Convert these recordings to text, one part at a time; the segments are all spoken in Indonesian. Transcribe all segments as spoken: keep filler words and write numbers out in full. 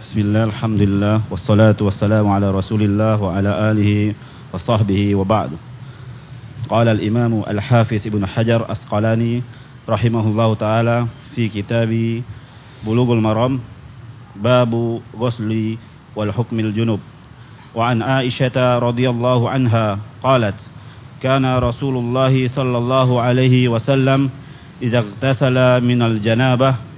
Bismillah, alhamdulillah, wassalatu wassalamu ala rasulillah wa ala alihi wa sahbihi wa ba'du. Qala al-imamu al-hafiz ibn Hajar Asqalani rahimahullahu ta'ala fi kitabi Bulughul Maram babu ghusli wal hukmil junub. Wa an Aisyah radhiyallahu anha qalat kana Rasulullah sallallahu alaihi wasallam idza ightasala minal janabah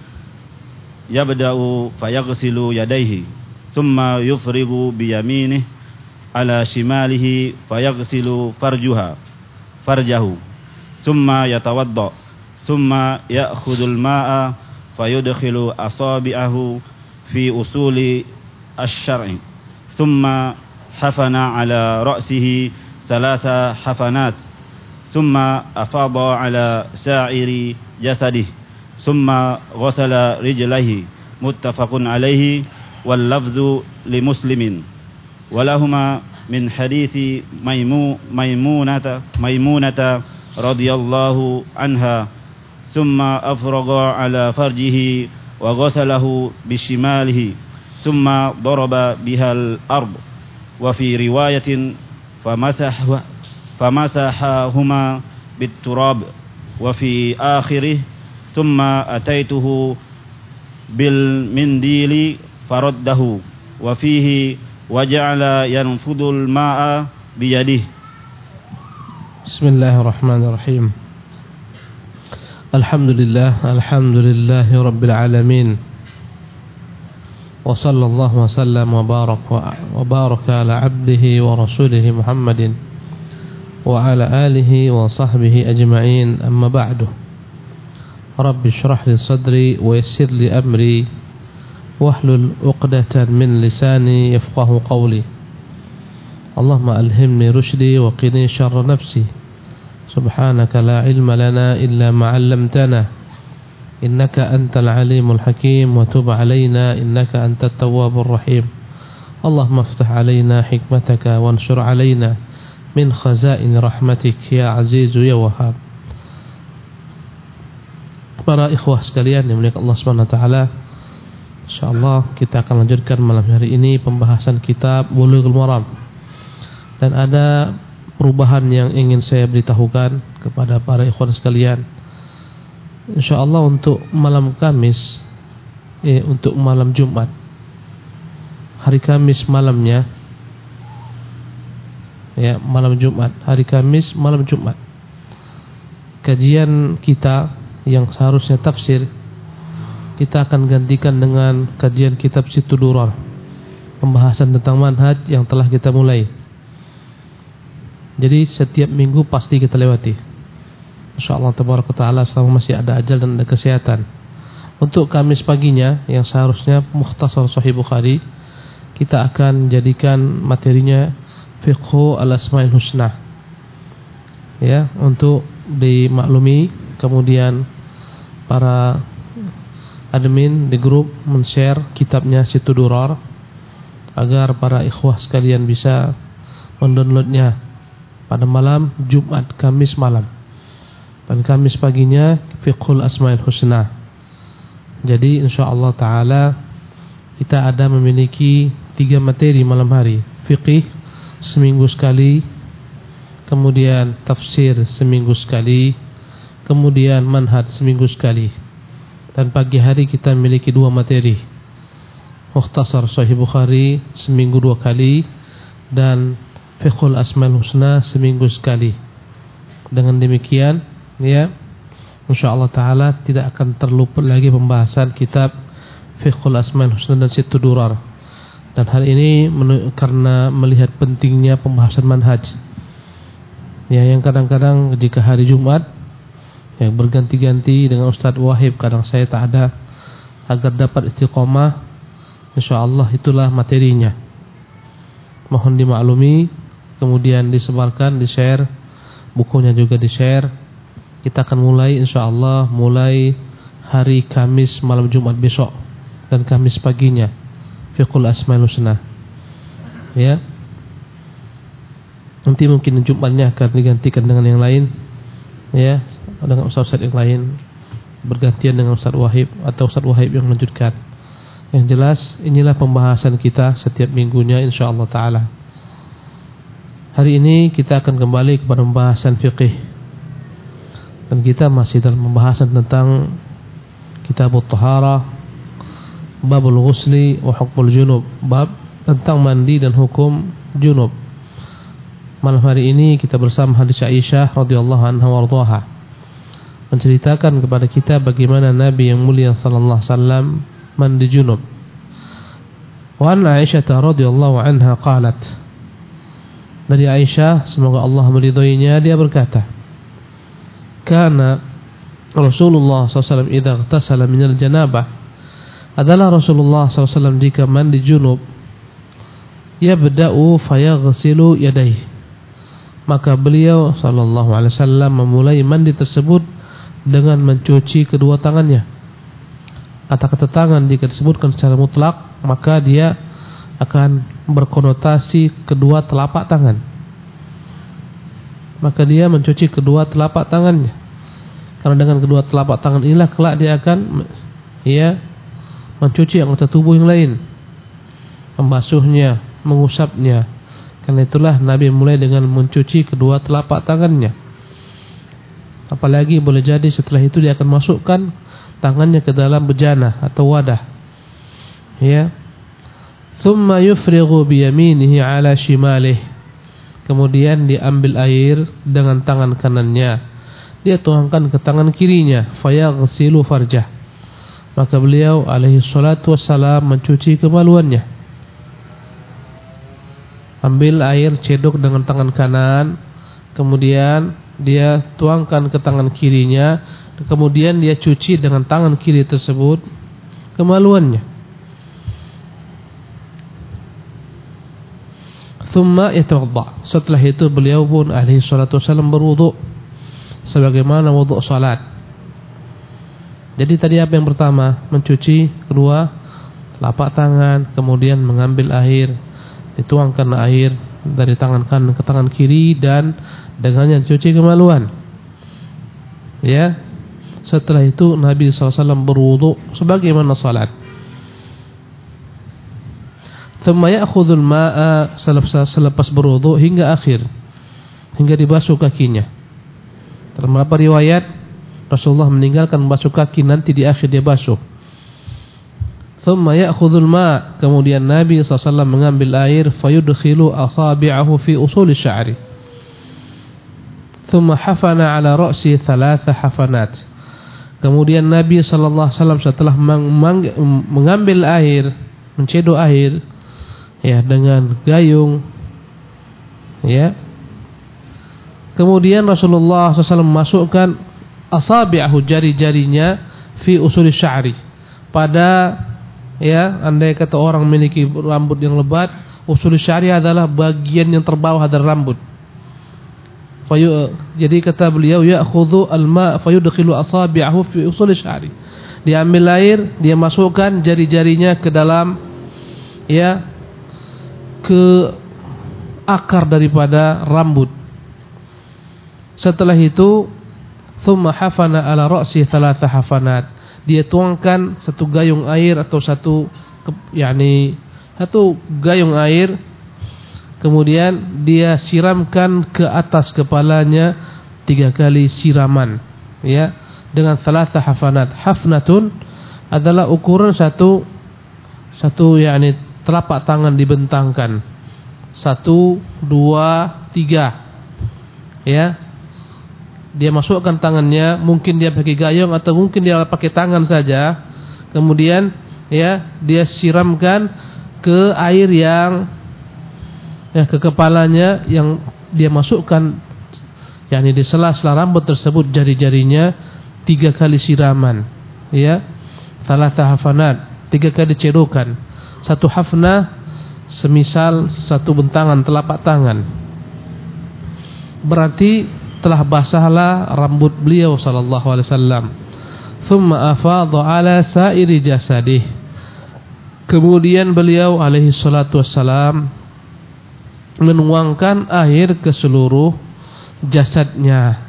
yabda'u fayaghsilu yadayhi thumma yufrigu biyaminihi ala shimalihi fayaghsilu farjuha farjahu thumma yatawadda thumma ya'khudul ma'a fayudkhilu asabi'ahu fi usuli asy-syar'i thumma hafana ala ra'sihi thalatha hafanat thumma afada ala sa'iri jasadihi ثم غسل رجليه متفق عليه واللفظ لمسلم ولهما من حديث ميمو ميمونة ميمونة رضي الله عنها ثم أفرغ على فرجه وغسله بشماله ثم ضرب بها الأرض وفي رواية فمسح فمسحهما بالتراب وفي آخره ثم أتيته بالمنديل فرده وفيه وجعل ينفض الماء بيده. بسم الله الرحمن الرحيم. الحمد لله الحمد لله رب العالمين وصلى الله وسلم وبارك وبارك على عبده ورسوله محمد وعلى آله وصحبه أجمعين. أما بعد، Rabbi syrah li sadri wa yassir li amri wahlul 'uqdatan min lisani yafqahu qawli. Allahumma alhimni rushdi wa qini syarra nafsi. Subhanaka la ilma lana illa ma 'allamtana. Innaka antal alimul hakim wa tub 'alaina innaka antat tawwabur rahim. Allahumma iftah 'alaina hikmataka wanshur 'alaina min khazain rahmatik ya azizu ya wahhab. Para ikhwah sekalian yang dimuliakan Allah Subhanahu wa taala, insyaallah kita akan lanjutkan malam hari ini pembahasan kitab Bulughul Maram. Dan ada perubahan yang ingin saya beritahukan kepada para ikhwan sekalian. Insyaallah untuk malam Kamis eh untuk malam Jumat. Hari Kamis malamnya ya, malam Jumat, hari Kamis malam Jumat. Kajian kita yang seharusnya tafsir kita akan gantikan dengan kajian kitab Situ Durar, pembahasan tentang manhaj yang telah kita mulai. Jadi setiap minggu pasti kita lewati, insyaallah tabaraka taala, selama masih ada ajal dan ada kesehatan. Untuk Kamis paginya yang seharusnya Mukhtasar Sahih Bukhari, kita akan jadikan materinya Fiqhu al-Asmaul Husna, ya, untuk dimaklumi. Kemudian para admin di grup men-share kitabnya Situ Durar agar para ikhwah sekalian bisa mendownloadnya pada malam Jumat, Kamis malam, dan Kamis paginya Fiqhul Asmaul Husna. Jadi insyaallah taala kita ada memiliki tiga materi malam hari: fiqih seminggu sekali, kemudian tafsir seminggu sekali, kemudian manhaj seminggu sekali. Dan pagi hari kita memiliki dua materi: Mukhtasar Sahih Bukhari seminggu dua kali, dan Fiqhul Asmaul Husna seminggu sekali. Dengan demikian, ya, insyaallah taala tidak akan terlupa lagi pembahasan kitab Fiqhul Asmaul Husna dan Situ Durar. Dan hal ini karena melihat pentingnya pembahasan manhaj, ya, yang kadang-kadang jika hari Jumat yang berganti-ganti dengan Ustadz Wahib, kadang saya tak ada, agar dapat istiqomah. InsyaAllah itulah materinya. Mohon dimaklumi, kemudian disebarkan, di-share, bukunya juga di-share. Kita akan mulai insyaallah mulai hari Kamis malam Jumat besok dan Kamis paginya Fiqhul Asmaul Husna, ya. Nanti mungkin Jumatnya akan digantikan dengan yang lain, ya, dengan ustaz-ustaz yang lain, bergantian dengan Ustaz Wahib atau Ustaz Wahib yang melanjutkan. Yang jelas inilah pembahasan kita setiap minggunya insyaallah taala. Hari ini kita akan kembali kepada pembahasan fikih. Dan kita masih dalam pembahasan tentang Kitabut Taharah, Babul Ghusli wa Hukmul Junub, bab tentang mandi dan hukum junub. Malam hari ini kita bersama hadis Aisyah radhiyallahu anha warḍaha menceritakan kepada kita bagaimana Nabi yang mulia sallallahu alaihi wasallam mandi junub. Wa an Aisyah radhiyallahu anha qalat, dari Aisyah semoga Allah meridhoinya, dia berkata, kana Rasulullah sallallahu alaihi wasallam idza ightasala minal janabah, adalah Rasulullah sallallahu alaihi wasallam jika mandi junub, yabda'u fayaghsilu yadayhi, maka beliau sallallahu alaihi wasallam memulai mandi tersebut dengan mencuci kedua tangannya. Kata-kata tangan jika disebutkan secara mutlak, maka dia akan berkonotasi kedua telapak tangan. Maka dia mencuci kedua telapak tangannya, karena dengan kedua telapak tangan inilah kelak dia akan ya mencuci anggota tubuh yang lain, membasuhnya, mengusapnya. Karena itulah Nabi mulai dengan mencuci kedua telapak tangannya. Apalagi boleh jadi setelah itu dia akan masukkan tangannya ke dalam bejana atau wadah. Ya. Thumma yufrighu bi yaminihi ala shimalih. Kemudian diambil air dengan tangan kanannya, dia tuangkan ke tangan kirinya, fayaghsilu farjah. Maka beliau alaihi salatu wassalam mencuci kemaluannya. Ambil air cedok dengan tangan kanan, kemudian dia tuangkan ke tangan kirinya, kemudian dia cuci dengan tangan kiri tersebut kemaluannya. Thumma yatawadda. Setelah itu beliau pun alaihi salatu wasallam berwudu sebagaimana wudu salat. Jadi tadi apa yang pertama? Mencuci kedua telapak tangan, kemudian mengambil air, dituangkan air dari tangan kanan ke tangan kiri dan dengannya dicuci kemaluan. Ya. Setelah itu Nabi sallallahu alaihi wasallam berwudu sebagaimana salat. Thumma ya'khudhul ma'a, selepas berwudu hingga akhir, hingga dibasuh kakinya. Dalam beberapa riwayat Rasulullah meninggalkan membasuh kaki, nanti di akhir dia basuh. Thumma ya'khudhul ma', kemudian Nabi sallallahu alaihi wasallam mengambil air, fayudkhilu asabi'ahu fi usuli sya'ri. Thumma hafana ala ra'si thalatha hafanat. Kemudian Nabi sallallahu alaihi wasallam setelah mengambil air, mencedok air ya dengan gayung ya. Kemudian Rasulullah sallallahu alaihi wasallam memasukkan asabi'ahu, jari-jarinya, fi usuli sya'ri, pada ya, andai kata orang memiliki rambut yang lebat, usul syari adalah bagian yang terbawah dari rambut. Fayu, jadi kata beliau, ya'khudhu al-ma' fayudkhilu asabi'ahu fi usul syari. Dia ambil air, dia masukkan jari-jarinya ke dalam ya, ke akar daripada rambut. Setelah itu, thumma hafana ala ra'si thalatha hafanat. Dia tuangkan satu gayung air atau satu yakni satu gayung air, kemudian dia siramkan ke atas kepalanya tiga kali siraman ya, dengan thalatha hafanat. Hafnatun adalah ukuran satu satu yakni telapak tangan dibentangkan, satu, dua, tiga ya. Dia masukkan tangannya, mungkin dia pakai gayung atau mungkin dia pakai tangan saja. Kemudian ya, dia siramkan ke air yang ya, ke kepalanya, yang dia masukkan yakni di sela-sela rambut tersebut, jari-jarinya tiga kali siraman ya. Thalatha hafanat, tiga kali cedokan. Satu hafnah semisal satu bentangan telapak tangan. Berarti telah basahlah rambut beliau sallallahu alaihi wasallam. Thumma afadha ala sa'iri jasadih. Kemudian beliau alaihi salatu wassalam menuangkan air ke seluruh jasadnya.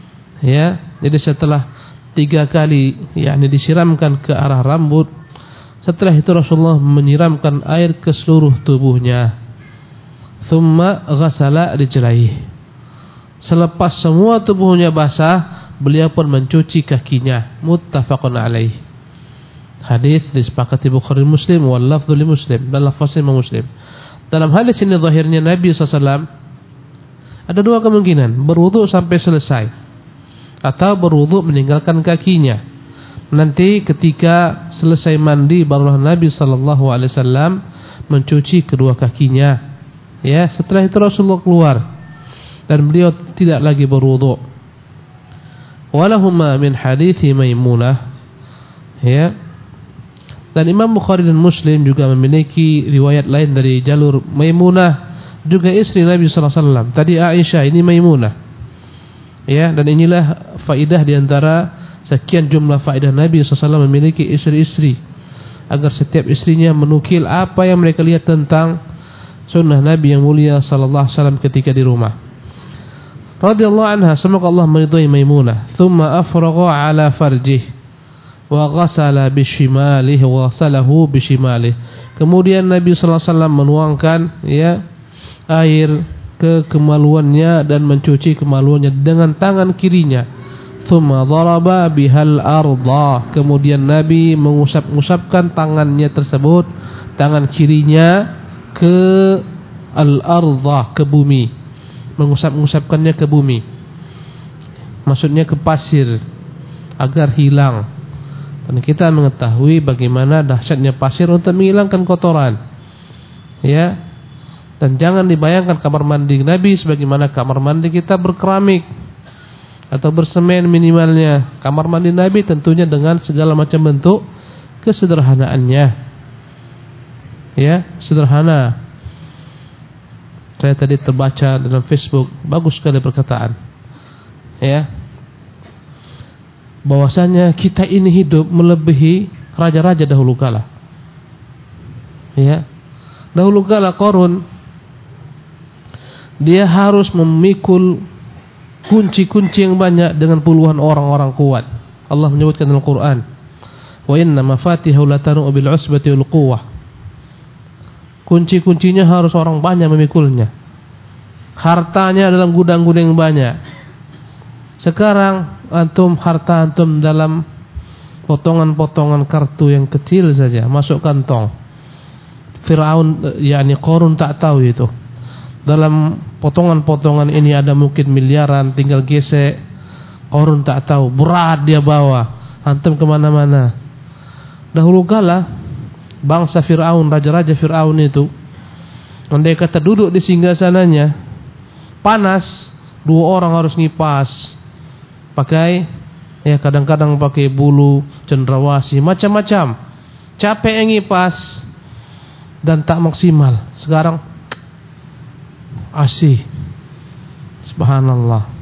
Ya, jadi setelah tiga kali yakni disiramkan ke arah rambut, Setelah itu Rasulullah menyiramkan air ke seluruh tubuhnya. Thumma ghasala rijlaihi. Selepas semua tubuhnya basah, beliau pun mencuci kakinya. Muttafaqun alaih. Hadis disepakati Bukhari Muslim wal lafdhu li Muslim, dan lafaznya Muslim. Dalam hadis ini zahirnya Nabi sallallahu alaihi wasallam ada dua kemungkinan, berwudu sampai selesai atau berwudu meninggalkan kakinya. Nanti ketika selesai mandi barulah Nabi sallallahu alaihi wasallam mencuci kedua kakinya. Ya, setelah itu Rasulullah keluar dan beliau tidak lagi berwudu. Walahuma min hadithi Maimunah. Ya. Dan Imam Bukhari dan Muslim juga memiliki riwayat lain dari jalur Maimunah, juga istri Nabi sallallahu alaihi wasallam. Tadi Aisyah, ini Maimunah. Ya, dan inilah faidah di antara sekian jumlah faedah Nabi sallallahu alaihi wasallam memiliki istri-istri, agar setiap istrinya menukil apa yang mereka lihat tentang sunnah Nabi yang mulia sallallahu alaihi wasallam ketika di rumah. Radhiyallahu anha, semoga Allah meridhai Maimunah. Thumma afragha ala farjih wa ghasala bishimalihi wa ghasalahu bishimalihi. Kemudian Nabi sallallahu alaihi wasallam menuangkan ya air ke kemaluannya dan mencuci kemaluannya dengan tangan kirinya. Thumma daraba bihal arda. Kemudian Nabi mengusap-usapkan tangannya tersebut, tangan kirinya, ke al-arda, ke bumi. Mengusap-usapkannya ke bumi, maksudnya ke pasir, agar hilang. Dan kita mengetahui bagaimana dahsyatnya pasir untuk menghilangkan kotoran. Ya. Dan jangan dibayangkan kamar mandi Nabi sebagaimana kamar mandi kita berkeramik atau bersemen minimalnya. Kamar mandi Nabi tentunya dengan segala macam bentuk kesederhanaannya. Ya, sederhana. Saya tadi terbaca dalam Facebook, bagus sekali perkataan. Ya. Bahwasanya kita ini hidup melebihi raja-raja dahulu kala. Ya. Dahulu kala Qarun dia harus memikul kunci-kunci yang banyak dengan puluhan orang-orang kuat. Allah menyebutkan dalam Al-Qur'an, "Wa inna mafatihahu latanu bil 'usbati wal quwwah." Kunci-kuncinya harus orang banyak memikulnya. Hartanya dalam gudang-gudang yang banyak. Sekarang antum harta antum dalam potongan-potongan kartu yang kecil saja, masuk kantong. Firaun, yakni Qarun, tak tahu itu. Dalam potongan-potongan ini ada mungkin miliaran, tinggal gesek. Qarun tak tahu, berat dia bawa, antum kemana-mana. Dahulu kala bangsa Firaun, raja-raja Firaun itu, andai kata duduk di singgasananya, panas, dua orang harus ngipas. Pakai, ya kadang-kadang pakai bulu cendrawasih, macam-macam. Capek yang ngipas dan tak maksimal. Sekarang asih. Subhanallah.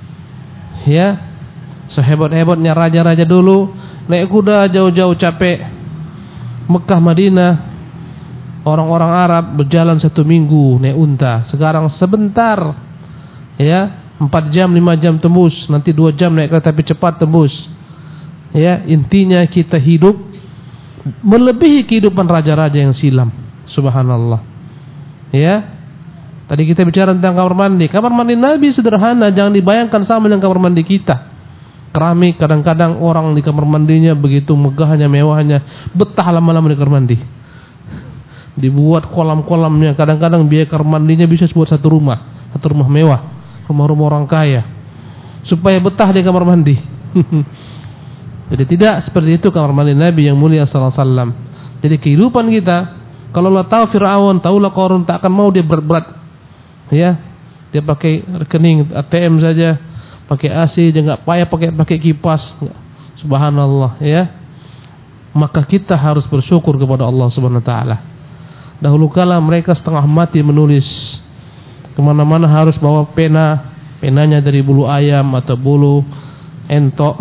Ya, sehebat-hebatnya raja-raja dulu, naik kuda jauh-jauh capek. Mekah, Madinah, orang-orang Arab berjalan satu minggu naik unta. Sekarang sebentar, ya, empat jam, lima jam tembus, nanti dua jam naik kereta api cepat tembus. Ya, intinya kita hidup melebihi kehidupan raja-raja yang silam. Subhanallah. Ya. Tadi kita bicara tentang kamar mandi. Kamar mandi Nabi sederhana, jangan dibayangkan sama dengan kamar mandi kita. Keramik, kadang-kadang orang di kamar mandinya begitu megahnya, mewahnya, betah lama-lama di kamar mandi. Dibuat kolam-kolamnya, kadang-kadang biaya kamar mandinya bisa buat satu rumah, satu rumah mewah, rumah-rumah orang kaya, supaya betah di kamar mandi. Jadi tidak seperti itu kamar mandi Nabi yang mulia sallallahu alaihi wasallam. Jadi kehidupan kita, kalau Allah tahu Fir'aun, tahulah Qarun, tak akan mau dia berat-berat. Ya, dia pakai rekening A T M saja, pakai A C, dia enggak payah pakai pakai kipas. Subhanallah, ya. Maka kita harus bersyukur kepada Allah Subhanahu wa taala. Dahulu kala mereka setengah mati menulis. Kemana-mana harus bawa pena, penanya dari bulu ayam atau bulu entok,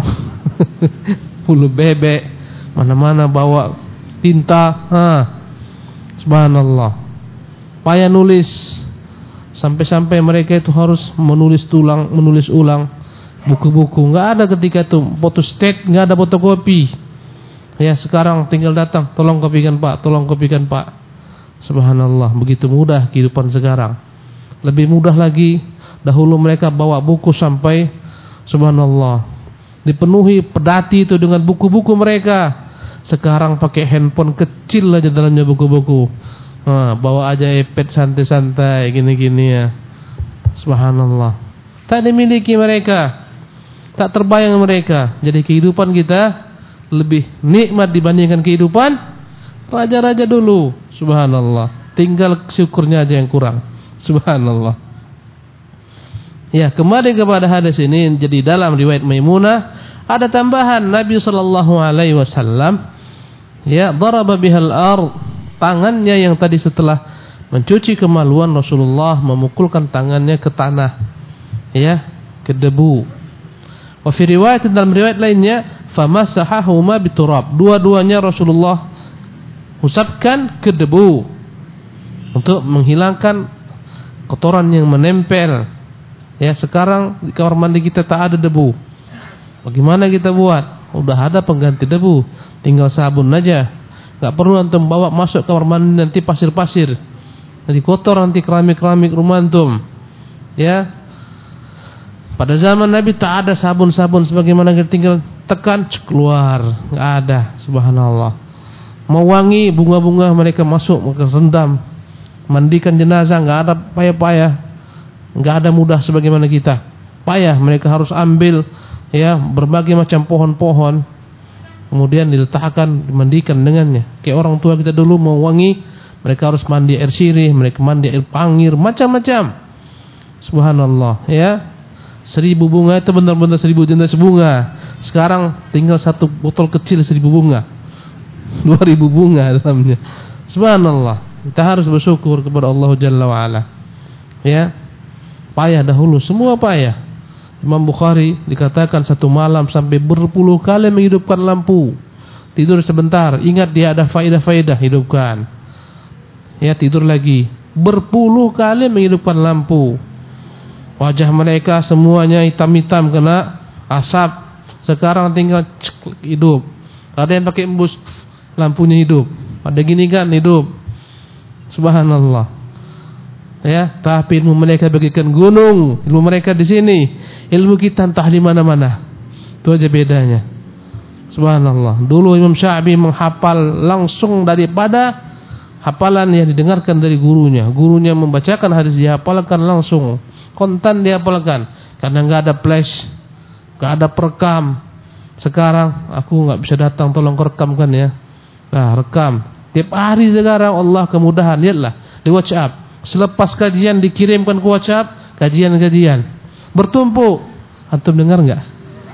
bulu bebek, mana-mana bawa tinta. Ha. Subhanallah. Payah nulis. Sampai-sampai mereka itu harus menulis tulang, menulis ulang buku-buku. Enggak ada ketika itu photostat, enggak ada fotokopi. Ya, sekarang tinggal datang, tolong kopikan Pak, tolong kopikan Pak. Subhanallah, begitu mudah kehidupan sekarang. Lebih mudah lagi, dahulu mereka bawa buku sampai, subhanallah, dipenuhi pedati itu dengan buku-buku mereka. Sekarang pakai handphone kecil aja dalamnya buku-buku. Nah, bawa aja iPad santai-santai gini-gini ya. Subhanallah. Tak dimiliki mereka, tak terbayang mereka. Jadi kehidupan kita lebih nikmat dibandingkan kehidupan raja-raja dulu. Subhanallah. Tinggal syukurnya aja yang kurang. Subhanallah. Ya, kembali kepada hadis ini. Jadi dalam riwayat Maimunah ada tambahan Nabi sallallahu alaihi wasallam, ya, daraba bihal ard, tangannya yang tadi setelah mencuci kemaluan Rasulullah memukulkan tangannya ke tanah, ya, ke debu. Wa fi riwayat, dalam riwayat lainnya, famasahahuma biturab, dua-duanya Rasulullah usapkan ke debu untuk menghilangkan kotoran yang menempel. Ya, sekarang di kamar mandi kita tak ada debu. Bagaimana kita buat? Udah ada pengganti debu, tinggal sabun aja. Gak perlu antum bawa masuk kamar mandi nanti pasir-pasir, nanti kotor, nanti keramik-keramik rumah antum. Ya, pada zaman Nabi tak ada sabun-sabun sebagaimana kita tinggal tekan keluar, gak ada. Subhanallah. Mau wangi, bunga-bunga mereka masuk, mereka rendam. Mandikan jenazah gak ada payah-payah, gak ada mudah sebagaimana kita. Payah, mereka harus ambil, ya, berbagai macam pohon-pohon, kemudian diletakkan, dimandikan dengannya. Kayak orang tua kita dulu mau wangi, mereka harus mandi air sirih, mereka mandi air pangir, macam-macam. Subhanallah, ya. Seribu bunga itu benar-benar seribu jenis bunga. Sekarang tinggal satu botol kecil seribu bunga, dua ribu bunga dalamnya. Subhanallah. Kita harus bersyukur kepada Allah Jalla wa'ala. Ya, payah dahulu, semua payah. Imam Bukhari dikatakan satu malam sampai berpuluh kali menghidupkan lampu. Tidur sebentar, ingat dia ada faedah-faedah, hidupkan. Ya, tidur lagi. Berpuluh kali menghidupkan lampu. Wajah mereka semuanya hitam-hitam kena asap. Sekarang tinggal cek, hidup. Ada yang pakai embus, lampunya hidup. Ada gini kan, hidup. Subhanallah. Ya, tapi ilmu mereka bagaikan gunung. Ilmu mereka di sini, ilmu kita entah di mana-mana. Itu aja bedanya. Subhanallah. Dulu Imam Syafi'i menghafal langsung daripada hafalan yang didengarkan dari gurunya. Gurunya membacakan hadis, dia hafalkan langsung. Kontan dia hafalkan. Karena enggak ada flash, enggak ada perekam. Sekarang aku enggak bisa datang, tolong rekamkan ya. Nah, rekam. Tiap hari sekarang Allah kemudahan. Lihatlah di WhatsApp. Selepas kajian dikirimkan ke WhatsApp, kajian-kajian bertumpuk. Antum dengar enggak?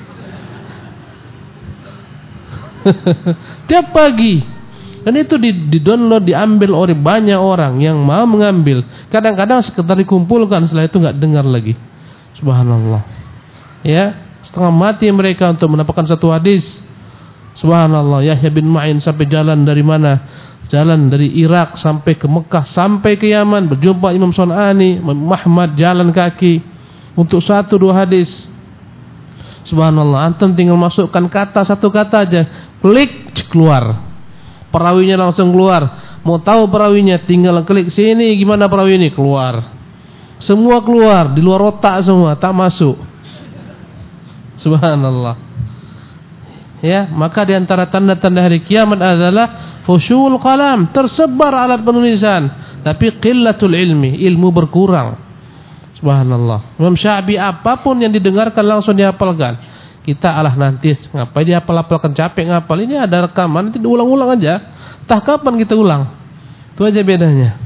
Tiap pagi. Dan itu di-download, diambil oleh banyak orang yang mau mengambil. Kadang-kadang sekedar dikumpulkan, setelah itu enggak dengar lagi. Subhanallah. Ya, setengah mati mereka untuk mendapatkan satu hadis. Subhanallah. Yahya bin Ma'in sampai jalan dari mana? Jalan dari Irak sampai ke Mekah, sampai ke Yaman, berjumpa Imam Sun'ani, Muhammad, jalan kaki untuk satu dua hadis. Subhanallah. Antum tinggal masukkan kata, satu kata aja, klik, keluar. Perawinya langsung keluar. Mau tahu perawinya, tinggal klik sini, gimana perawi ini, keluar. Semua keluar, di luar otak semua, tak masuk. Subhanallah. Ya, maka di antara tanda-tanda hari kiamat adalah fusyul qalam, tersebar alat penulisan, tapi qillatul ilmi, ilmu berkurang. Subhanallah. Imam Syafi'i apapun yang didengarkan langsung dihafalkan. Kita alah nanti ngapain dihafal-hafalkan, capek ngapal. Ini ada rekaman, nanti diulang-ulang aja. Entah kapan kita ulang. Itu aja bedanya.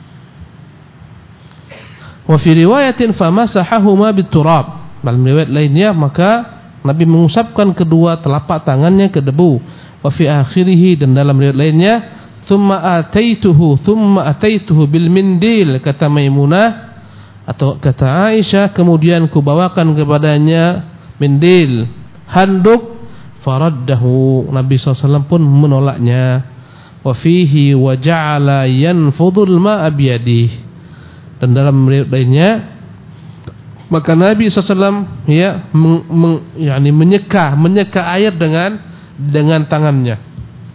Wa fi riwayatin famasahahuma biturab. Dalam riwayat lainnya, maka Nabi mengusapkan kedua telapak tangannya ke debu. Wa fi akhirih, dan dalam riwayat lainnya, thumma ataituhu thumma ataituhu bil mindil, kata Maimunah atau kata Aisyah, kemudian kubawakan kepadanya mindil, handuk, faraddahu, Nabi sallallahu alaihi wasallam pun menolaknya. Wa fihi wa ja'ala yanfudul ma'a biyadihi, dan dalam riwayat lainnya, maka Nabi sallallahu alaihi wasallam ya meng, meng, yani menyeka menyeka air dengan dengan tangannya.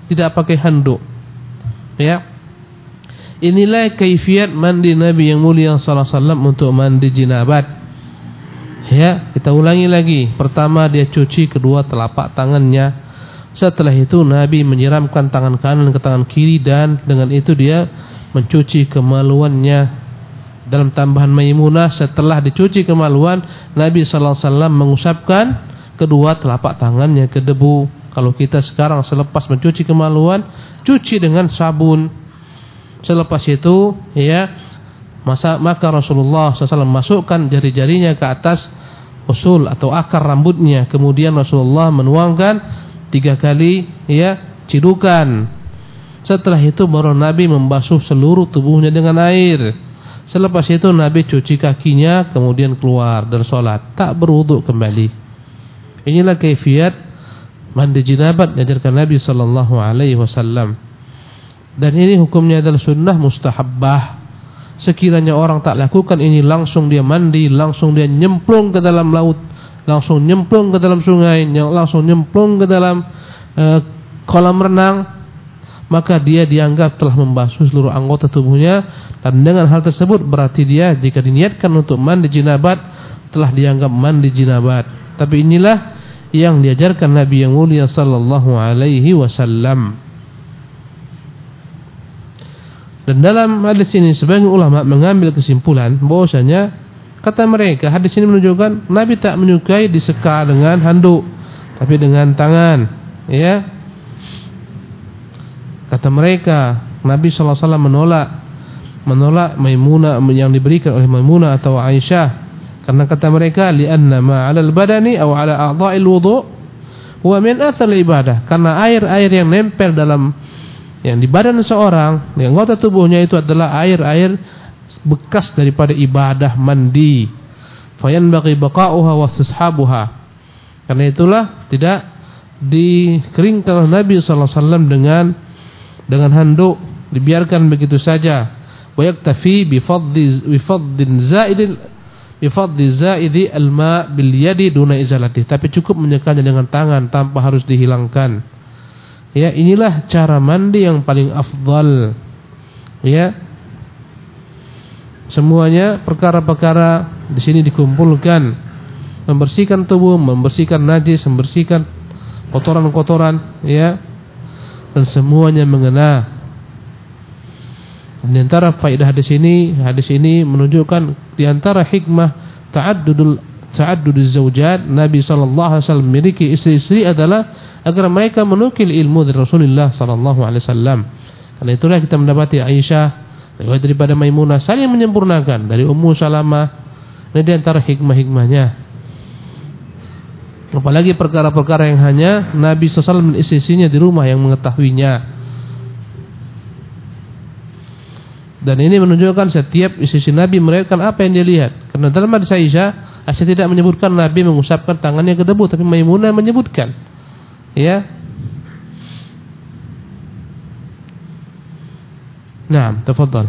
tidak pakai handuk. Ya. Inilah kaifiat mandi Nabi yang mulia sallallahu alaihi wasallam untuk mandi jinabat. Ya, kita ulangi lagi. Pertama dia cuci kedua telapak tangannya. Setelah itu Nabi menyiramkan tangan kanan ke tangan kiri dan dengan itu dia mencuci kemaluannya. Dalam tambahan Maimunah, setelah dicuci kemaluan, Nabi sallallahu alaihi wasallam mengusapkan kedua telapak tangannya ke debu. Kalau kita sekarang selepas mencuci kemaluan, cuci dengan sabun. Selepas itu, ya, masa, maka Rasulullah sallallahu alaihi wasallam masukkan jari-jarinya ke atas usul atau akar rambutnya. Kemudian Rasulullah menuangkan tiga kali, ya, cidukan. Setelah itu baru Nabi membasuh seluruh tubuhnya dengan air. Selepas itu Nabi cuci kakinya, kemudian keluar dan sholat, tak berwudu kembali. Inilah kaifiat mandi jinabat diajarkan Nabi sallallahu alaihi wasallam. Dan ini hukumnya adalah sunnah mustahabbah. Sekiranya orang tak lakukan ini, langsung dia mandi, langsung dia nyemplung ke dalam laut, langsung nyemplung ke dalam sungai, langsung nyemplung ke dalam uh, kolam renang, maka dia dianggap telah membasuh seluruh anggota tubuhnya. Dan dengan hal tersebut berarti dia, jika diniatkan untuk mandi jinabat, telah dianggap mandi jinabat. Tapi inilah yang diajarkan Nabi yang mulia sallallahu alaihi wasallam. Dan dalam hadis ini sebagian ulama mengambil kesimpulan bahwasanya, kata mereka, hadis ini menunjukkan Nabi tak menyukai diseka dengan handuk, tapi dengan tangan. Ya, kata mereka, Nabi sallallahu alaihi wasallam menolak menolak Maimunah yang diberikan oleh Maimunah atau Aisyah, karena kata mereka, li'anna ma 'alal badani aw 'ala a'dha'il wudu' wa min athar ibadah, karena air-air yang nempel dalam yang di badan seorang, yang anggota tubuhnya itu adalah air-air bekas daripada ibadah mandi. Fayanbaghi baqa'uha wa istishabuha. Karena itulah tidak dikeringkan oleh Nabi sallallahu alaihi wasallam dengan dengan handuk, dibiarkan begitu saja. Wa yaktafi bi fadli bi fadlin za'idin bi fadli za'idi al-ma' bil yadi duna izalati. Tapi cukup menyekalnya dengan tangan tanpa harus dihilangkan. Ya, inilah cara mandi yang paling afdal. Ya. Semuanya perkara-perkara di sini dikumpulkan. Membersihkan tubuh, membersihkan najis, membersihkan kotoran-kotoran, ya. Dan semuanya mengena. Di antara faedah hadis ini, hadis ini menunjukkan di antara hikmah ta'addudul ta'adduduz zaujat, Nabi sallallahu alaihi wasallam memiliki istri-istri adalah agar mereka menukil ilmu dari Rasulullah sallallahu alaihi wasallam. Karena itulah kita mendapati Aisyah, riwayat daripada Maimunah saling menyempurnakan dari Ummu Salamah. Ini di antara hikmah-hikmahnya. Apalagi perkara-perkara yang hanya Nabi sallallahu alaihi wasallam dan istri-istrinya di rumah yang mengetahuinya. Dan ini menunjukkan setiap istri Nabi meriwayatkan apa yang dia lihat. Karena dalam hadis Aisyah, Aisyah tidak menyebutkan Nabi mengusapkan tangannya ke debu, tapi Maimunah menyebutkan. Ya. Naam, tafadhal.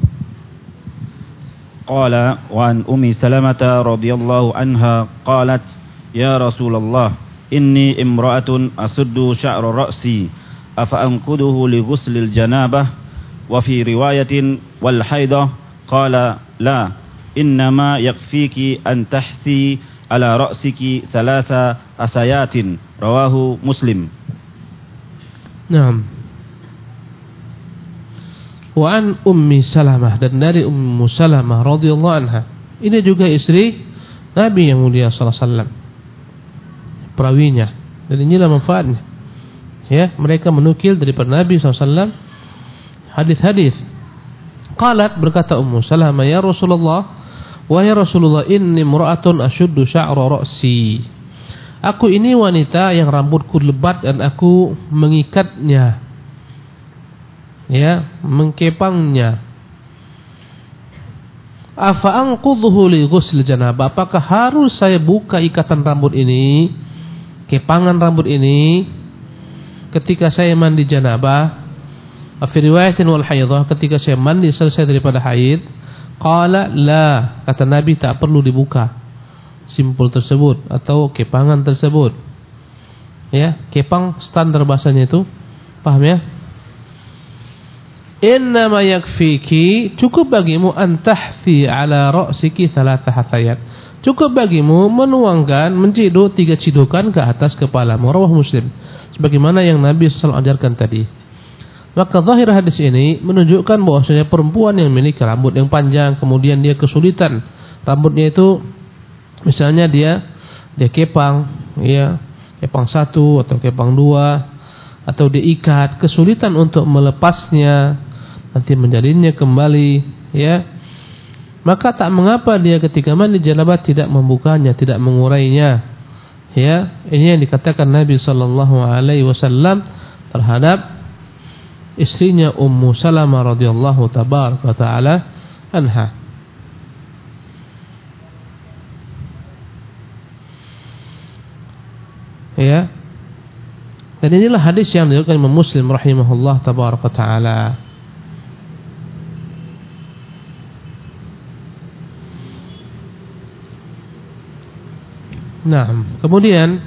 Qala wa an Ummi Salamah radhiyallahu anha qalat ya Rasulullah inni imra'atun asuddu sya'ra ra'si afa anquduhu li ghuslil janabah wa fi riwayatin wal haidah qala la innama yakfiki an tahthi ala ra'siki thalatha asayatin rawahu Muslim. Naam. Wa an Ummi Salamah, dan dari Ummu Salamah radhiyallahu anha. Ini juga istri Nabi yang mulia sallallahu alaihi wasallam. Perawinya. Dan inilah manfaatnya. Ya, mereka menukil daripada Nabi sallallahu alaihi wasallam hadis-hadis. Qalat, berkata Ummu Salamah, ya Rasulullah, wahai Rasulullah, inni imra'atun ashuddu sya'ra ra'si. Aku ini wanita yang rambutku lebat dan aku mengikatnya, ya, mengkepangnya. Afa anqudhuhu li ghusl janabah, apakah harus saya buka ikatan rambut ini, kepangan rambut ini, ketika saya mandi janabah? Fi riwayatin wal haidhah, ketika saya mandi selesai daripada haid. Qala la, kata Nabi, tak perlu dibuka simpul tersebut atau kepangan tersebut. Ya, kepang standar bahasanya itu Paham ya? Innama yakfiki, cukup bagimu antahfi ala ra'siki thalatha hathayat. Cukup bagimu menuangkan, menciduk tiga cidukan ke atas kepalamu. Rawah Muslim. Sebagaimana yang Nabi shallallahu alaihi wasallam ajarkan tadi. Maka zahir hadis ini menunjukkan bahwasanya perempuan yang memiliki rambut yang panjang, kemudian dia kesulitan rambutnya itu, misalnya dia dia kepang, ya, kepang satu atau kepang dua, atau diikat, kesulitan untuk melepasnya, nanti menjalinnya kembali, ya, maka tak mengapa dia ketika mandi janabah tidak membukanya, tidak mengurainya, ya. Ini yang dikatakan Nabi sallallahu alaihi wasallam terhadap istrinya Ummu Salamah radhiyallahu tabaraka taala anha. Ya. Dan inilah hadis yang diriwayatkan Imam Muslim rahimahullah tabaraka taala. Nah, kemudian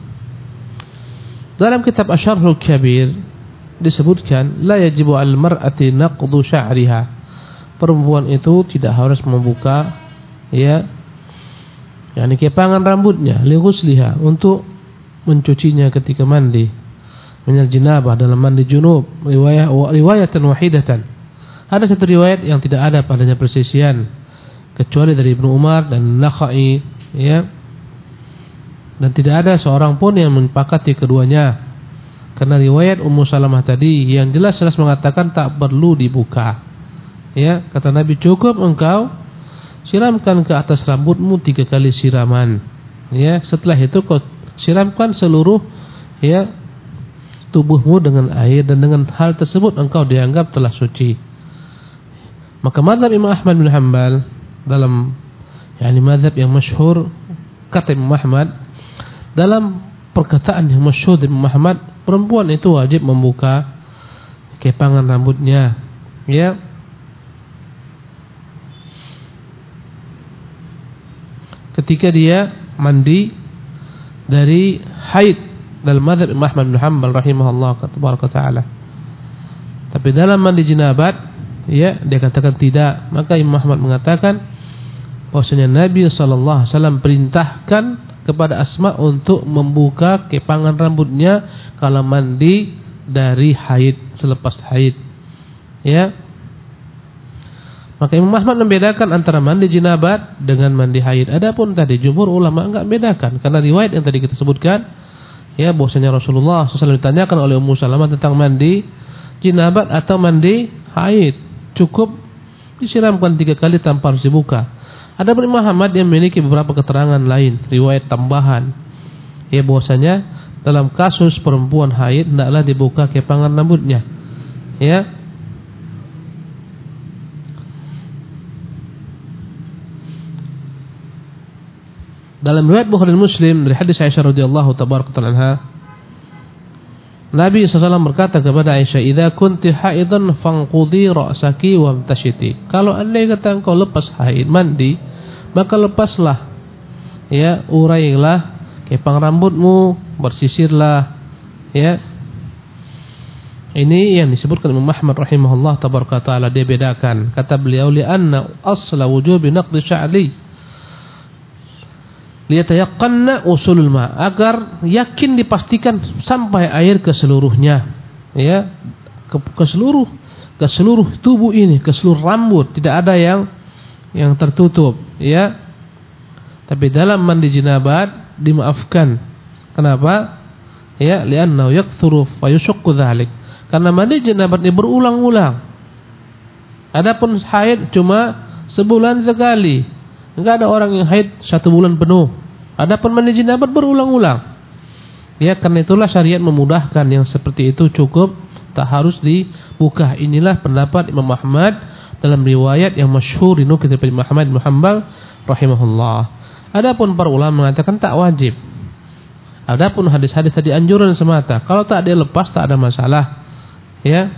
dalam kitab Asy-Syarhul Kabir disebutkan la yajibu al-mar'ati naqdu sya'riha. Perempuan itu tidak harus membuka, ya, yakni kepangan rambutnya li ghusliha, untuk mencucinya ketika mandi minal janabah, dalam mandi junub. Riwayat riwayatan wahidatan, ada satu riwayat yang tidak ada padanya persisian kecuali dari Ibnu Umar dan Nakhai, ya, dan tidak ada seorang pun yang menyepakati keduanya. Karena riwayat Ummu Salamah tadi yang jelas-jelas mengatakan tak perlu dibuka. Ya, kata Nabi, cukup engkau siramkan ke atas rambutmu tiga kali siraman. Ya, setelah itu kau siramkan seluruh, ya, tubuhmu dengan air, dan dengan hal tersebut engkau dianggap telah suci. Maka mazhab Imam Ahmad bin Hanbal dalam, yakni mazhab yang masyhur, kata Imam Ahmad, dalam perkataan yang masyhur Imam Ahmad, perempuan itu wajib membuka kepangan rambutnya, ya. Ketika dia mandi dari haid, dalam mazhab Imam Ahmad bin Hanbal rahimahullah taala. Tapi dalam mandi janabat, ya, dia katakan tidak. Maka Imam Ahmad mengatakan bahwasanya Nabi sallallahu alaihi wasallam perintahkan kepada Asma untuk membuka kepangan rambutnya kalau mandi dari haid, selepas haid, ya. Maka Imam Ahmad membedakan antara mandi janabat dengan mandi haid. Adapun tadi jumhur ulama enggak bedakan, karena riwayat yang tadi kita sebutkan, ya, bahwasanya Rasulullah shallallahu alaihi wasallam ditanyakan oleh Ummu Salamah tentang mandi janabat atau mandi haid, cukup disiramkan tiga kali tanpa harus dibuka. Ada Imam Ahmad yang memiliki beberapa keterangan lain, riwayat tambahan, ya, bahwasanya dalam kasus perempuan haid hendaklah dibuka kepangan rambutnya, ya. Dalam riwayat Bukhari dan Muslim dari hadis Aisyah radhiyallahu tabaraka anha, Nabi shallallahu alaihi wasallam berkata kepada Aisyah, "Idza kunti haidan fanqudi ra'saki wamtashiti." Kalau andai kata engkau lepas haid, mandi, maka lepaslah, ya, urailah kepang rambutmu, bersisirlah, ya. Ini yang disebutkan Imam Ahmad rahimahullah tabaraka taala, dia bedakan. Kata beliau, "Li'anna asla wujubi naqdi sya'ri liyatayaqqanna usulul ma", agar yakin dipastikan sampai air ke seluruhnya, ya, ke, ke seluruh ke seluruh tubuh ini, ke seluruh rambut, tidak ada yang yang tertutup, ya. Tapi dalam mandi janabat dimaafkan. Kenapa? Ya, li'annahu yakthuru fa yushaqqu dzalik. Karena mandi janabat ini berulang-ulang. Adapun haid cuma sebulan sekali. Enggak ada orang yang haid satu bulan penuh. Adapun mandi janabat berulang-ulang. Ya, karena itulah syariat memudahkan yang seperti itu, cukup, tak harus dibuka. Inilah pendapat Imam Ahmad dalam riwayat yang masyhur dinukil dari Imam Ahmad bin Hanbal rahimahullah. Adapun para ulama mengatakan tak wajib. Adapun hadis-hadis tadi anjuran semata. Kalau tak dia lepas tak ada masalah. Ya.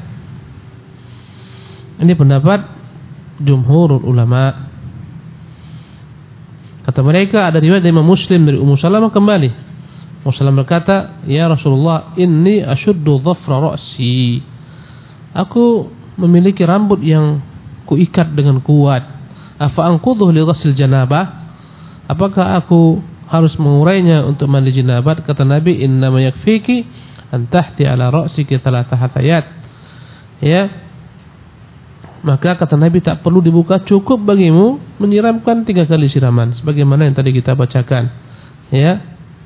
Ini pendapat jumhur ulama. Kata mereka ada riwayat dari Imam Muslim dari Ummu Salamah kembali. Rasulullah berkata, "Ya Rasulullah, inni ashuddu dhafra ra'si." Aku memiliki rambut yang kuikat dengan kuat. Afa anqudhu li ghusl janabah? Apakah aku harus mengurainya untuk mandi janabat? Kata Nabi, "Innama yakfiki an tahti ala ra'siki thalathah hayat." Ya. Maka kata Nabi, tak perlu dibuka, cukup bagimu menyiramkan tiga kali siraman sebagaimana yang tadi kita bacakan. Ya.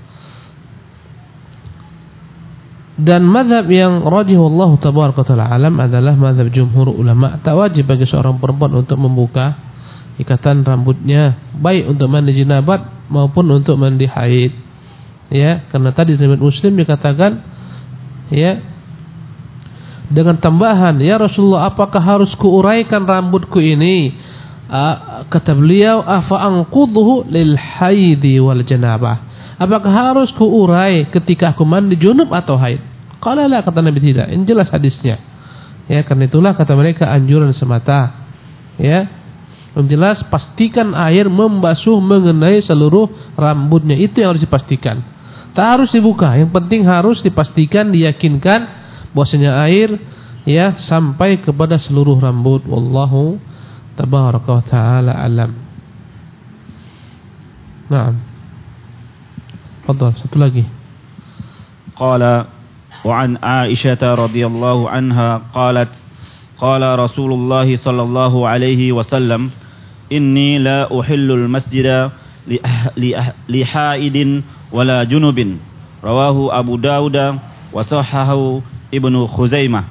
Dan mazhab yang rajihullahu tabaraka taala alam adalah mazhab jumhur ulama. Tak wajib bagi seorang perempuan untuk membuka ikatan rambutnya, baik untuk mandi janabat maupun untuk mandi haid. Ya, karena tadi dalam Muslim dikatakan, ya, dengan tambahan, "Ya Rasulullah, apakah harus kuuraikan rambutku ini?" Uh, kata beliau, "Afa anqudhu lil haidi wal janabah?" Apakah harus kuurai ketika aku mandi junub atau haid? Qala la, kata Nabi, tidak. Ini jelas hadisnya. Ya, karena itulah kata mereka anjuran semata. Ya. Yang jelas pastikan air membasuh mengenai seluruh rambutnya, itu yang harus dipastikan. Tak harus dibuka, yang penting harus dipastikan, diyakinkan bahwasanya air ya sampai kepada seluruh rambut. Wallahu tabaraka wa taala alam. Naam. Fadhal, satu lagi. Qala wa an Aisyah radhiyallahu anha qalat qala Rasulullah sallallahu alaihi wasallam inni la uhillul masjida li, li, li haidin wala junubin. Rawahu Abu Dawud wa sahahahu Ibnu Khuzaimah.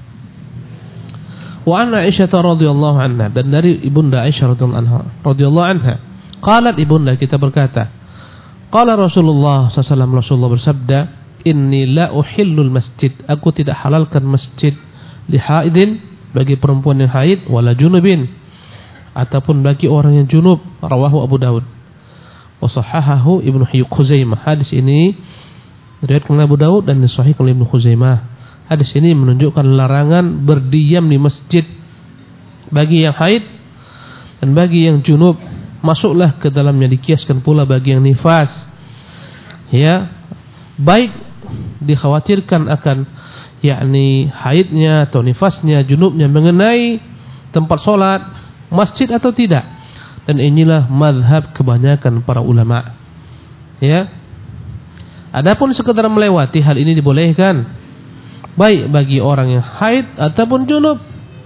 Wa an Aisyah radhiyallahu anha, dan dari ibunda Aisyah radhiyallahu anha radhiyallahu anha qalat, ibunda kita berkata, qala Rasulullah sallallahu alaihi wasallam, Rasulullah bersabda, inni la uhillul masjid, aku tidak halalkan masjid li haidin, bagi perempuan yang haid, wala junubin, ataupun bagi orang yang junub. Rawahu Abu Dawud wa sahahahu Ibnu Khuzaimah. Hadis ini diriwayatkan oleh Abu Dawud dan disahihkan oleh Ibnu Khuzaimah. Hadis ini menunjukkan larangan berdiam di masjid bagi yang haid dan bagi yang junub. Masuklah ke dalamnya, dikiaskan pula bagi yang nifas. Ya, baik dikhawatirkan akan yakni haidnya atau nifasnya, junubnya mengenai tempat solat, masjid atau tidak. Dan inilah mazhab kebanyakan para ulama. Ya. Adapun sekedar melewati, hal ini dibolehkan, baik bagi orang yang haid ataupun junub.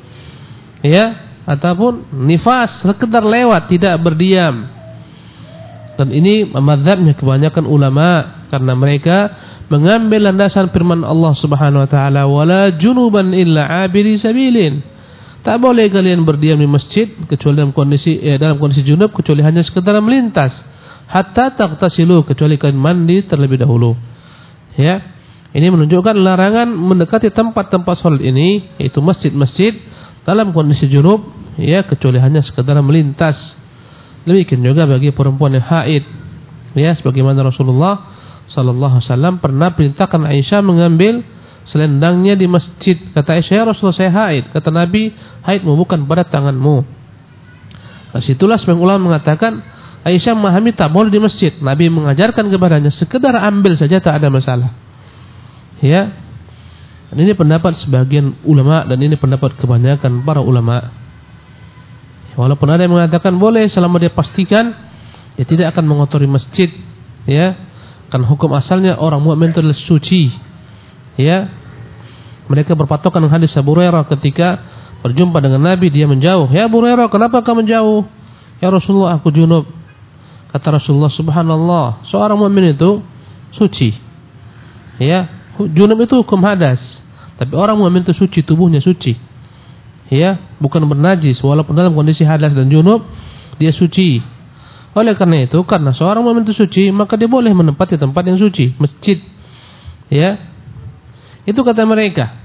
Ya, ataupun nifas, sekedar lewat, tidak berdiam. Dan ini mazhabnya kebanyakan ulama, karena mereka mengambil landasan firman Allah Subhanahu wa taala, wala junuban illa abiri sabilin. Tak boleh kalian berdiam di masjid kecuali dalam kondisi eh, dalam kondisi junub, kecuali hanya sekedar melintas. Hatta taghtasilu, kecuali kalian mandi terlebih dahulu. Ya. Ini menunjukkan larangan mendekati tempat-tempat salat ini, yaitu masjid-masjid, dalam kondisi junub, ya, kecuali hanya sekedar melintas. Demikian juga bagi perempuan yang haid, ya, sebagaimana Rasulullah sallallahu alaihi wasallam pernah perintahkan Aisyah mengambil selendangnya di masjid. Kata Aisyah, "Ya Rasulullah, saya haid." Kata Nabi, "Haidmu bukan pada tanganmu." Nah, situlah sebagian ulama mengatakan Aisyah memahami tak boleh di masjid. Nabi mengajarkan kepadanya sekedar ambil saja, tak ada masalah. Ya. Dan ini pendapat sebagian ulama, dan ini pendapat kebanyakan para ulama. Walaupun ada yang mengatakan boleh selama dia pastikan dia tidak akan mengotori masjid, ya. Kan hukum asalnya orang mukmin itu adalah suci. Ya. Mereka berpatokan dengan hadis Abu Hurairah ketika berjumpa dengan Nabi, dia menjauh. "Ya Abu Hurairah, kenapa kamu menjauh?" "Ya Rasulullah, aku junub." Kata Rasulullah, "Subhanallah, seorang mukmin itu suci." Ya, junub itu hukum hadas, tapi orang mukmin itu suci, tubuhnya suci. Ya, bukan bernajis, walaupun dalam kondisi hadas dan junub dia suci. Oleh karena itu, karena seorang mukmin itu suci, maka dia boleh menempati tempat yang suci, masjid. Ya. Itu kata mereka.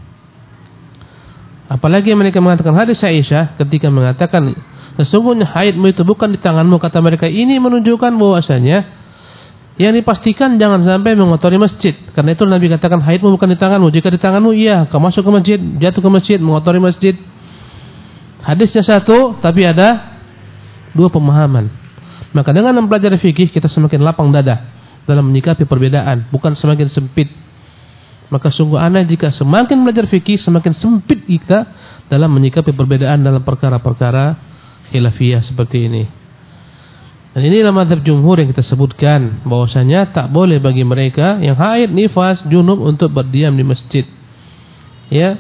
Apalagi mereka mengatakan hadis Aisyah ketika mengatakan sesungguhnya haidmu itu bukan di tanganmu, kata mereka, ini menunjukkan bahwasanya yang dipastikan jangan sampai mengotori masjid. Karena itu Nabi katakan haidmu bukan di tanganmu. Jika di tanganmu, iya, kamu masuk ke masjid, jatuh ke masjid, mengotori masjid. Hadisnya satu, tapi ada dua pemahaman. Maka dengan mempelajari fikih kita semakin lapang dada. dalam menyikapi perbedaan, bukan semakin sempit. Maka sungguh aneh jika semakin belajar fikih semakin sempit kita dalam menyikapi perbedaan dalam perkara-perkara khilafiyah seperti ini. Dan inilah mazhab jumhur yang kita sebutkan, bahwasanya tak boleh bagi mereka yang haid, nifas, junub untuk berdiam di masjid. Ya.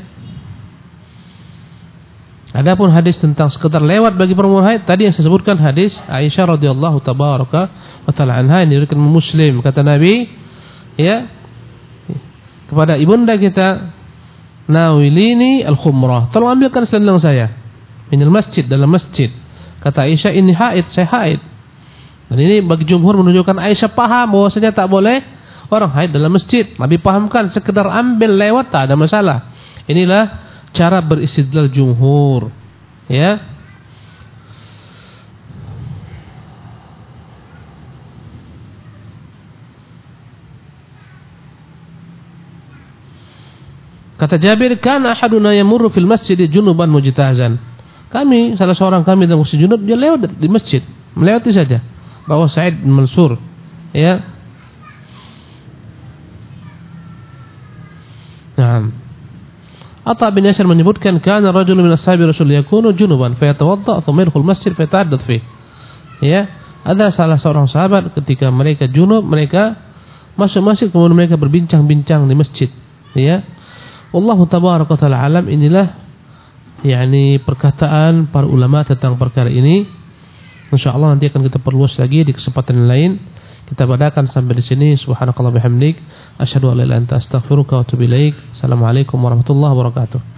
Adapun hadis tentang sekedar lewat bagi perempuan haid, tadi yang saya sebutkan hadis Aisyah radhiyallahu tabaraka wa taala anha yang diriwayatkan Muslim, kata Nabi, ya, kepada ibunda kita, nawilini al-khumrah, tolong ambilkan selendang saya minal masjid, dalam masjid. Kata Aisyah, ini haid, saya haid. Dan ini bagi jumhur menunjukkan Aisyah paham bahwasanya tak boleh orang haid dalam masjid. Nabi pahamkan sekedar ambil lewat tak ada masalah. Inilah cara beristidlal jumhur, ya. Kata Jabir, kana ahaduna yamurru fil masjid junuban mujtazan. Kami, salah seorang kami dalam posisi junub, dia lewat di masjid, melewati saja. Bahwa Sa'id bin Mansur, ya. Nah, Atha bin Yasir menyebutkan, kana rajulun min ashabi Rasul yakunu junuban fayatawadda thumma yadkhul masjid fayatahaddath fi. Ya, ada salah seorang sahabat ketika mereka junub, mereka masuk masjid kemudian mereka berbincang-bincang di masjid, ya. Wallahu tabaraka taala alam. Inilah yakni perkataan para ulama tentang perkara ini. Insyaallah nanti akan kita perluas lagi di kesempatan lain. Kita badakan sampai di sini. Subhanakallah bihamdik, asyhadu an la ilaha illa anta astaghfiruka wa atubu ilaik. Assalamualaikum warahmatullahi wabarakatuh.